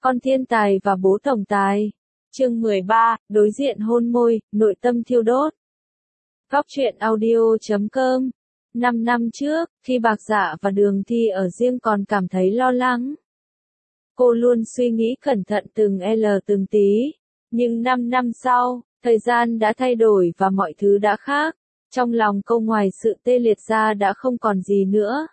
Con thiên tài và bố tổng tài. Chương 13, đối diện hôn môi, nội tâm thiêu đốt. Góc truyện audio.com. 5 năm trước, khi Bạc Dạ và Đường Thi ở riêng còn cảm thấy lo lắng. Cô luôn suy nghĩ cẩn thận từng tí. Nhưng 5 năm sau, thời gian đã thay đổi và mọi thứ đã khác. Trong lòng cô ngoài sự tê liệt ra đã không còn gì nữa.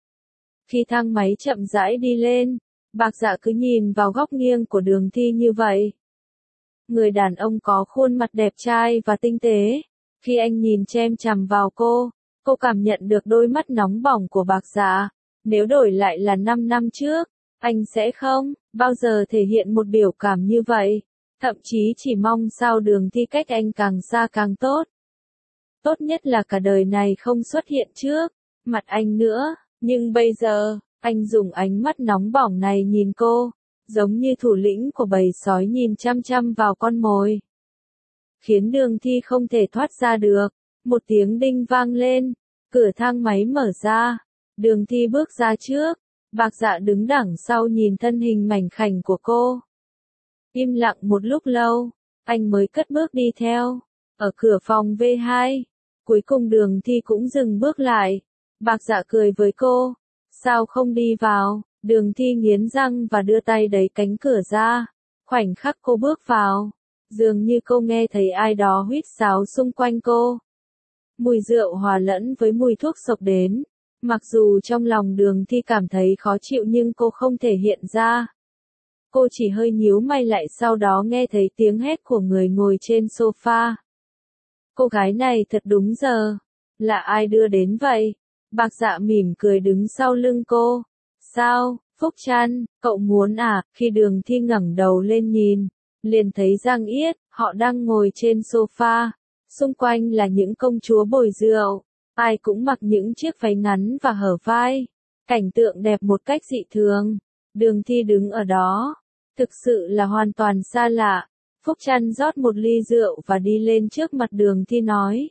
Khi thang máy chậm rãi đi lên, Bạc Dạ cứ nhìn vào góc nghiêng của Đường Thi như vậy. Người đàn ông có khuôn mặt đẹp trai và tinh tế. Khi anh nhìn chăm chằm vào cô cảm nhận được đôi mắt nóng bỏng của Bạc Dạ. Nếu đổi lại là 5 năm trước, anh sẽ không bao giờ thể hiện một biểu cảm như vậy. Thậm chí chỉ mong sao Đường Thi cách anh càng xa càng tốt. Tốt nhất là cả đời này không xuất hiện trước mặt anh nữa. Nhưng bây giờ, anh dùng ánh mắt nóng bỏng này nhìn cô, giống như thủ lĩnh của bầy sói nhìn chăm chăm vào con mồi. Khiến Đường Thi không thể thoát ra được. Một tiếng đinh vang lên, cửa thang máy mở ra. Đường Thi bước ra trước, Bạc Dạ đứng đằng sau nhìn thân hình mảnh khảnh của cô. Im lặng một lúc lâu, anh mới cất bước đi theo. Ở cửa phòng V2, cuối cùng Đường Thi cũng dừng bước lại. Bạc Dạ cười với cô. Sao không đi vào? Đường Thi nghiến răng và đưa tay đẩy cánh cửa ra. Khoảnh khắc cô bước vào, dường như cô nghe thấy ai đó huýt sáo xung quanh cô. Mùi rượu hòa lẫn với mùi thuốc xộc đến. Mặc dù trong lòng Đường Thi cảm thấy khó chịu nhưng cô không thể hiện ra. Cô chỉ hơi nhíu mày lại, sau đó nghe thấy tiếng hét của người ngồi trên sofa. Cô gái này thật đúng giờ. Là ai đưa đến vậy? Bạc Dạ mỉm cười đứng sau lưng cô. Sao, Phúc Trăn, cậu muốn à? Khi Đường Thi ngẩng đầu lên nhìn, liền thấy Giang Yết, họ đang ngồi trên sofa. Xung quanh là những công chúa bồi rượu. Ai cũng mặc những chiếc váy ngắn và hở vai. Cảnh tượng đẹp một cách dị thường. Đường Thi đứng ở đó. Thực sự là hoàn toàn xa lạ. Phúc Trăn rót một ly rượu và đi lên trước mặt Đường Thi nói.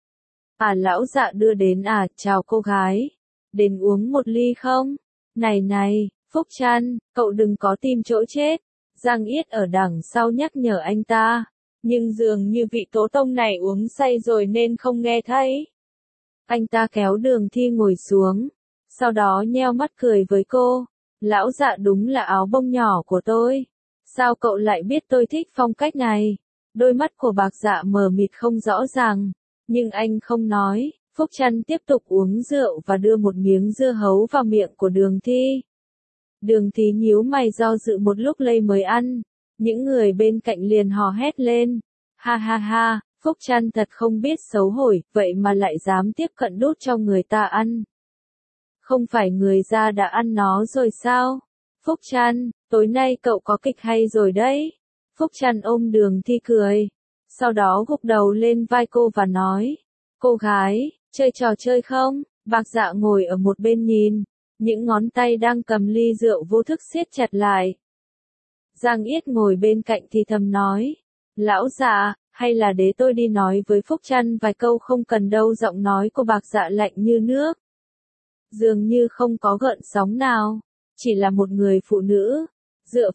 Lão Dạ đưa đến à, chào cô gái. Đến uống một ly không? Này, Phúc Trăn, cậu đừng có tìm chỗ chết. Giang Yết ở đằng sau nhắc nhở anh ta. Nhưng dường như vị tố tông này uống say rồi nên không nghe thấy. Anh ta kéo Đường Thi ngồi xuống. Sau đó nheo mắt cười với cô. Lão Dạ đúng là áo bông nhỏ của tôi. Sao cậu lại biết tôi thích phong cách này? Đôi mắt của Bạc Dạ mờ mịt không rõ ràng. Nhưng anh không nói. Phúc Trăn tiếp tục uống rượu và đưa một miếng dưa hấu vào miệng của Đường Thi. Đường Thi nhíu mày do dự một lúc lây mới ăn. Những người bên cạnh liền hò hét lên. Ha ha ha, Phúc Trăn thật không biết xấu hổ, vậy mà lại dám tiếp cận đút cho người ta ăn. Không phải người ra đã ăn nó rồi sao? Phúc Trăn, tối nay cậu có kịch hay rồi đấy. Phúc Trăn ôm Đường Thi cười. Sau đó gục đầu lên vai cô và nói. Cô gái, chơi trò chơi không? Bạc Dạ ngồi ở một bên nhìn. Những ngón tay đang cầm ly rượu vô thức siết chặt lại. Giang Yết ngồi bên cạnh thì thầm nói. Lão Dạ, hay là để tôi đi nói với Phúc Trăn vài câu? Không cần đâu. Giọng nói của Bạc Dạ lạnh như nước. Dường như không có gợn sóng nào. Chỉ là một người phụ nữ. Dựa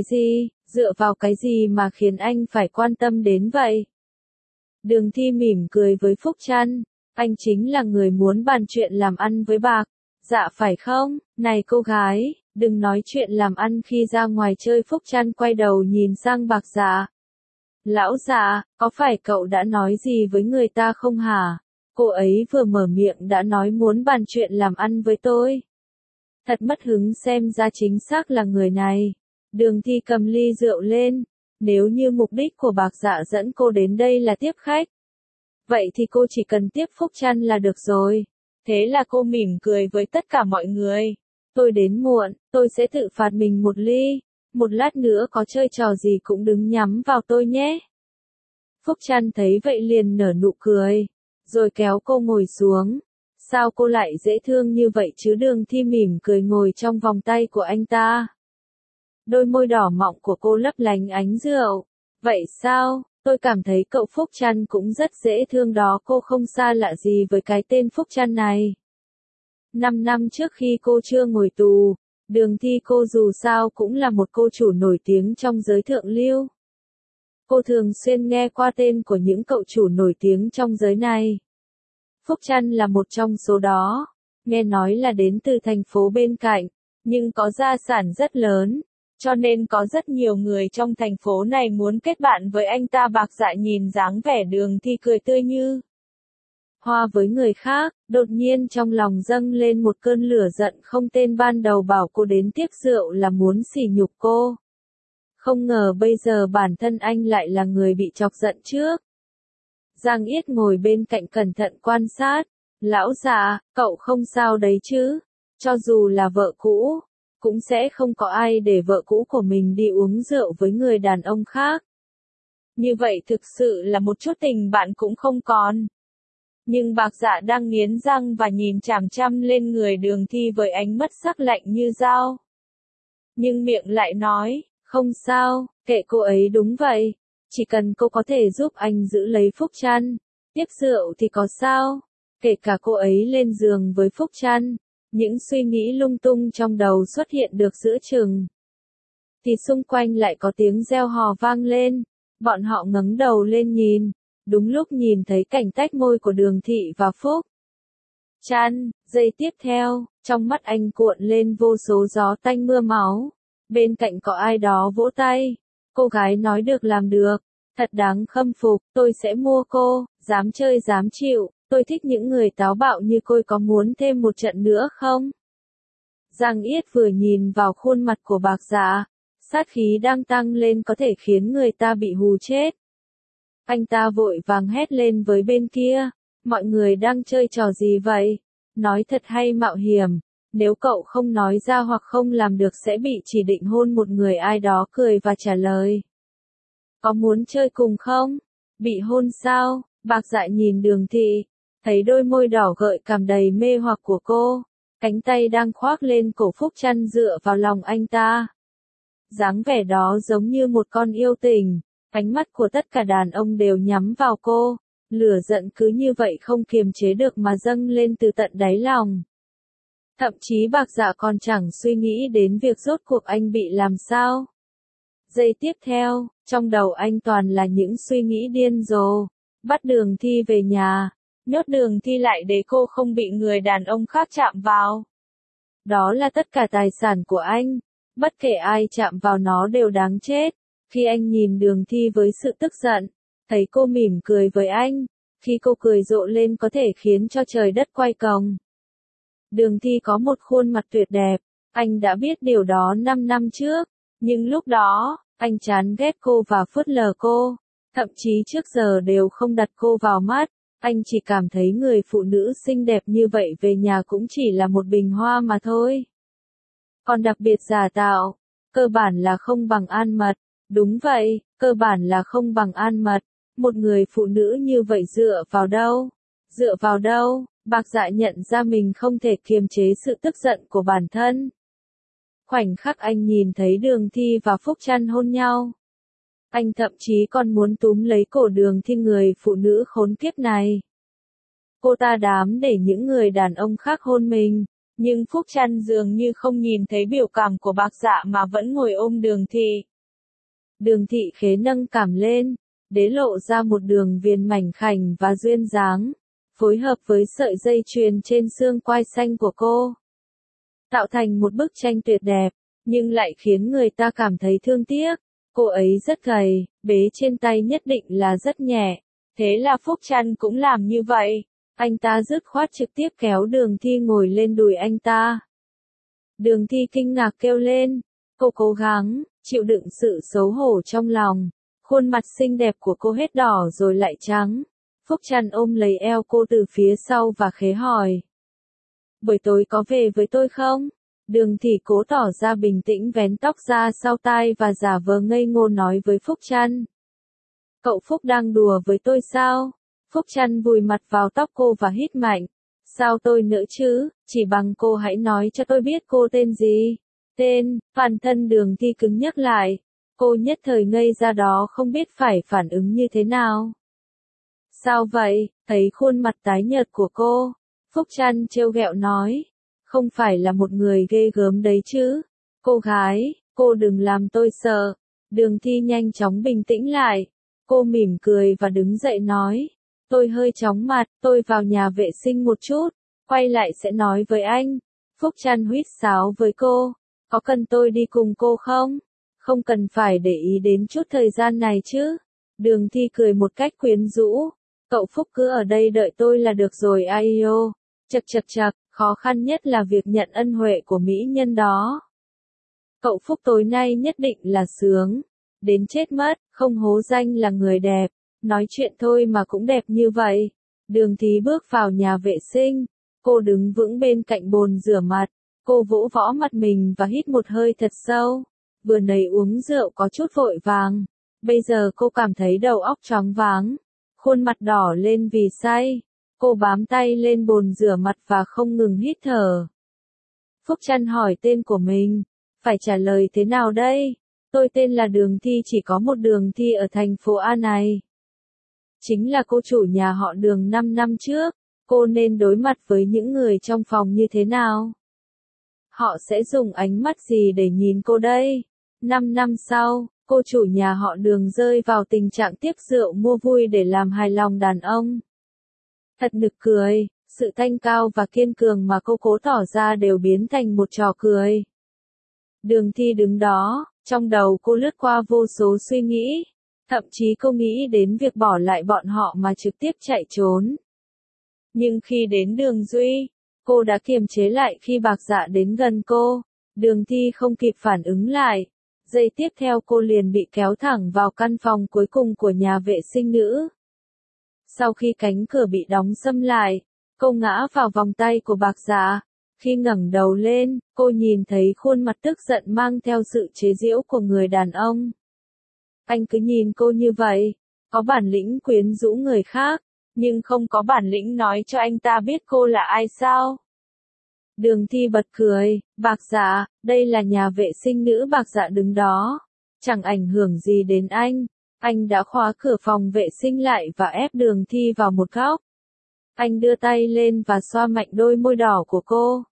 vào cái gì mà khiến anh phải quan tâm đến vậy? Đường Thi mỉm cười với Phúc Trăn. Anh chính là người muốn bàn chuyện làm ăn với Bạc Dạ phải không? Này cô gái, đừng nói chuyện làm ăn khi ra ngoài chơi. Phúc Trăn quay đầu nhìn sang Bạc Dạ. Lão Dạ, có phải cậu đã nói gì với người ta không hả? Cô ấy vừa mở miệng đã nói muốn bàn chuyện làm ăn với tôi. Thật mất hứng, xem ra chính xác là người này. Đường Thi cầm ly rượu lên. Nếu như mục đích của Bạc Dạ dẫn cô đến đây là tiếp khách, vậy thì cô chỉ cần tiếp Phúc Trăn là được rồi. Thế là cô mỉm cười với tất cả mọi người. Tôi đến muộn, tôi sẽ tự phạt mình một ly. Một lát nữa có chơi trò gì cũng đừng nhắm vào tôi nhé. Phúc Trăn thấy vậy liền nở nụ cười, rồi kéo cô ngồi xuống. Sao cô lại dễ thương như vậy chứ? Đường Thi mỉm cười ngồi trong vòng tay của anh ta. Đôi môi đỏ mọng của cô lấp lánh ánh rượu. Vậy sao? Tôi cảm thấy cậu Phúc Trăn cũng rất dễ thương đó. Cô không xa lạ gì với cái tên Phúc Trăn này. 5 năm trước khi cô chưa ngồi tù, Đường Thi cô dù sao cũng là một cô chủ nổi tiếng trong giới thượng lưu. Cô thường xuyên nghe qua tên của những cậu chủ nổi tiếng trong giới này. Phúc Trăn là một trong số đó, nghe nói là đến từ thành phố bên cạnh, nhưng có gia sản rất lớn, cho nên có rất nhiều người trong thành phố này muốn kết bạn với anh ta. Bạc Dạ nhìn dáng vẻ Đường Thi cười tươi như hoa với người khác, đột nhiên trong lòng dâng lên một cơn lửa giận không tên. Ban đầu bảo cô đến tiếc rượu là muốn sỉ nhục cô. Không ngờ bây giờ bản thân anh lại là người bị chọc giận trước. Giang Yết ngồi bên cạnh cẩn thận quan sát. Lão già, cậu không sao đấy chứ? Cho dù là vợ cũ, cũng sẽ không có ai để vợ cũ của mình đi uống rượu với người đàn ông khác. Như vậy thực sự là một chút tình bạn cũng không còn. Nhưng Bạc Dạ đang nghiến răng và nhìn chằm chằm lên người Đường Thi với ánh mắt sắc lạnh như dao. Nhưng miệng lại nói, không sao, kệ cô ấy. Đúng vậy, chỉ cần cô có thể giúp anh giữ lấy Phúc Trăn, tiếc rượu thì có sao, kể cả cô ấy lên giường với Phúc Trăn. Những suy nghĩ lung tung trong đầu xuất hiện được giữa chừng, thì xung quanh lại có tiếng reo hò vang lên. Bọn họ ngẩng đầu lên nhìn, đúng lúc nhìn thấy cảnh tách môi của Đường Thị và Phúc Trăn. Giây tiếp theo, trong mắt anh cuộn lên vô số gió tanh mưa máu. Bên cạnh có ai đó vỗ tay. Cô gái nói được làm được, thật đáng khâm phục. Tôi sẽ mua cô, dám chơi dám chịu. Tôi thích những người táo bạo như cô. Có muốn thêm một trận nữa không? Giang Yết vừa nhìn vào khuôn mặt của Bạc Dạ, sát khí đang tăng lên có thể khiến người ta bị hù chết. Anh ta vội vàng hét lên với bên kia, mọi người đang chơi trò gì vậy? Nói thật hay mạo hiểm, nếu cậu không nói ra hoặc không làm được sẽ bị chỉ định hôn một người. Ai đó cười và trả lời. Có muốn chơi cùng không? Bị hôn sao? Bạc Dạ nhìn Đường Thị, thấy đôi môi đỏ gợi cảm đầy mê hoặc của cô, cánh tay đang khoác lên cổ Phúc Trăn dựa vào lòng anh ta. Dáng vẻ đó giống như một con yêu tình, ánh mắt của tất cả đàn ông đều nhắm vào cô, lửa giận cứ như vậy không kiềm chế được mà dâng lên từ tận đáy lòng. Thậm chí Bạc Dạ còn chẳng suy nghĩ đến việc rốt cuộc anh bị làm sao. Giây tiếp theo, trong đầu anh toàn là những suy nghĩ điên rồ. Bắt Đường Thi về nhà, nhốt Đường Thi lại để cô không bị người đàn ông khác chạm vào. Đó là tất cả tài sản của anh, bất kể ai chạm vào nó đều đáng chết. Khi anh nhìn Đường Thi với sự tức giận, thấy cô mỉm cười với anh, khi cô cười rộ lên có thể khiến cho trời đất quay cuồng. Đường Thi có một khuôn mặt tuyệt đẹp, anh đã biết điều đó 5 năm trước, nhưng lúc đó, anh chán ghét cô và phớt lờ cô, thậm chí trước giờ đều không đặt cô vào mắt. Anh chỉ cảm thấy người phụ nữ xinh đẹp như vậy về nhà cũng chỉ là một bình hoa mà thôi. Còn đặc biệt giả tạo, cơ bản là không bằng an mật. Đúng vậy, cơ bản là không bằng an mật. Một người phụ nữ như vậy dựa vào đâu? Dựa vào đâu? Bạc Dạ nhận ra mình không thể kiềm chế sự tức giận của bản thân. Khoảnh khắc anh nhìn thấy Đường Thi và Phúc Trăn hôn nhau, anh thậm chí còn muốn túm lấy cổ Đường Thi, người phụ nữ khốn kiếp này. Cô ta dám để những người đàn ông khác hôn mình, nhưng Phúc Trăn dường như không nhìn thấy biểu cảm của Bạc Dạ mà vẫn ngồi ôm Đường Thi. Đường Thị khế nâng cằm lên, để lộ ra một đường viền mảnh khảnh và duyên dáng, phối hợp với sợi dây chuyền trên xương quai xanh của cô, tạo thành một bức tranh tuyệt đẹp, nhưng lại khiến người ta cảm thấy thương tiếc. Cô ấy rất gầy, bế trên tay nhất định là rất nhẹ. Thế là Phúc Trăn cũng làm như vậy. Anh ta dứt khoát trực tiếp kéo Đường Thi ngồi lên đùi anh ta. Đường Thi kinh ngạc kêu lên. Cô cố gắng chịu đựng sự xấu hổ trong lòng. Khuôn mặt xinh đẹp của cô hết đỏ rồi lại trắng. Phúc Trăn ôm lấy eo cô từ phía sau và khế hỏi. Buổi tối có về với tôi không? Đường Thị cố tỏ ra bình tĩnh, vén tóc ra sau tai và giả vờ ngây ngô nói với Phúc Trăn. Cậu Phúc đang đùa với tôi sao? Phúc Trăn vùi mặt vào tóc cô và hít mạnh. Sao tôi nữa chứ, chỉ bằng cô hãy nói cho tôi biết cô tên gì. Tên, toàn thân Đường Thi cứng nhắc lại. Cô nhất thời ngây ra đó không biết phải phản ứng như thế nào. Sao vậy? Thấy khuôn mặt tái nhợt của cô, Phúc Trăn trêu ghẹo nói. Không phải là một người ghê gớm đấy chứ, Cô gái, cô đừng làm tôi sợ. Đường Thi nhanh chóng bình tĩnh lại. Cô mỉm cười và đứng dậy nói. Tôi hơi chóng mặt, tôi vào nhà vệ sinh một chút, quay lại sẽ nói với anh. Phúc Trăn huýt sáo với cô. Có cần tôi đi cùng cô không? Không cần phải để ý đến chút thời gian này chứ. Đường Thi cười một cách quyến rũ. Cậu Phúc cứ ở đây đợi tôi là được rồi Aio. Chậc chậc chậc, khó khăn nhất là việc nhận ân huệ của mỹ nhân đó. Cậu Phúc tối nay nhất định là sướng. Đến chết mất, không hố danh là người đẹp. Nói chuyện thôi mà cũng đẹp như vậy. Đường Thi bước vào nhà vệ sinh. Cô đứng vững bên cạnh bồn rửa mặt. Cô vỗ võ mặt mình và hít một hơi thật sâu. Vừa nãy uống rượu có chút vội vàng. Bây giờ cô cảm thấy đầu óc choáng váng. Khuôn mặt đỏ lên vì say. Cô bám tay lên bồn rửa mặt và không ngừng hít thở. Phúc Trăn hỏi tên của mình. Phải trả lời thế nào đây? Tôi tên là Đường Thi, chỉ có một Đường Thi ở thành phố A này. Chính là cô chủ nhà họ Đường 5 năm trước. Cô nên đối mặt với những người trong phòng như thế nào? Họ sẽ dùng ánh mắt gì để nhìn cô đây? 5 năm sau, cô chủ nhà họ Đường rơi vào tình trạng tiếp rượu mua vui để làm hài lòng đàn ông. Thật nực cười, sự thanh cao và kiên cường mà cô cố tỏ ra đều biến thành một trò cười. Đường Thi đứng đó, trong đầu cô lướt qua vô số suy nghĩ. Thậm chí cô nghĩ đến việc bỏ lại bọn họ mà trực tiếp chạy trốn. Nhưng khi đến Đường Duy, cô đã kiềm chế lại khi Bạc Dạ đến gần cô. Đường Thi không kịp phản ứng lại. Giây tiếp theo cô liền bị kéo thẳng vào căn phòng cuối cùng của nhà vệ sinh nữ. Sau khi cánh cửa bị đóng sầm lại, cô ngã vào vòng tay của Bạc Dạ. Khi ngẩng đầu lên, cô nhìn thấy khuôn mặt tức giận mang theo sự chế giễu của người đàn ông. Anh cứ nhìn cô như vậy, có bản lĩnh quyến rũ người khác, nhưng không có bản lĩnh nói cho anh ta biết cô là ai sao? Đường Thi bật cười. Bạc Dạ, đây là nhà vệ sinh nữ. Bạc Dạ đứng đó. Chẳng ảnh hưởng gì đến anh. Anh đã khóa cửa phòng vệ sinh lại và ép Đường Thi vào một góc. Anh đưa tay lên và xoa mạnh đôi môi đỏ của cô.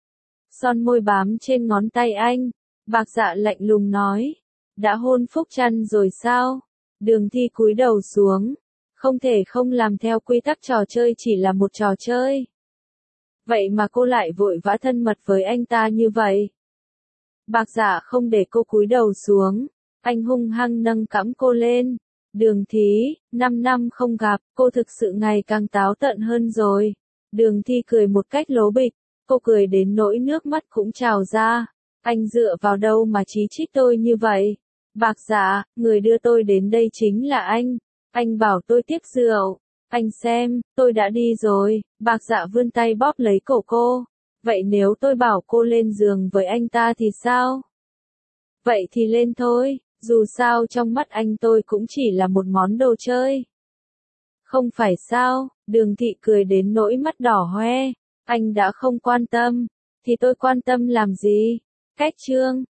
Son môi bám trên ngón tay anh. Bạc Dạ lạnh lùng nói. Đã hôn Phúc Trăn rồi sao? Đường Thi cúi đầu xuống. Không thể không làm theo quy tắc, trò chơi chỉ là một trò chơi. Vậy mà cô lại vội vã thân mật với anh ta như vậy. Bạc Dạ không để cô cúi đầu xuống. Anh hung hăng nâng cõng cô lên. Đường Thi, 5 năm không gặp, cô thực sự ngày càng táo tợn hơn rồi. Đường Thi cười một cách lố bịch. Cô cười đến nỗi nước mắt cũng trào ra. Anh dựa vào đâu mà chỉ trích tôi như vậy? Bạc Dạ, người đưa tôi đến đây chính là anh. Anh bảo tôi tiếp rượu. Anh xem, tôi đã đi rồi. Bạc Dạ vươn tay bóp lấy cổ cô. Vậy nếu tôi bảo cô lên giường với anh ta thì sao? Vậy thì lên thôi, dù sao trong mắt anh tôi cũng chỉ là một món đồ chơi. Không phải sao? Đường Thị cười đến nỗi mắt đỏ hoe. Anh đã không quan tâm, thì tôi quan tâm làm gì? Cách chương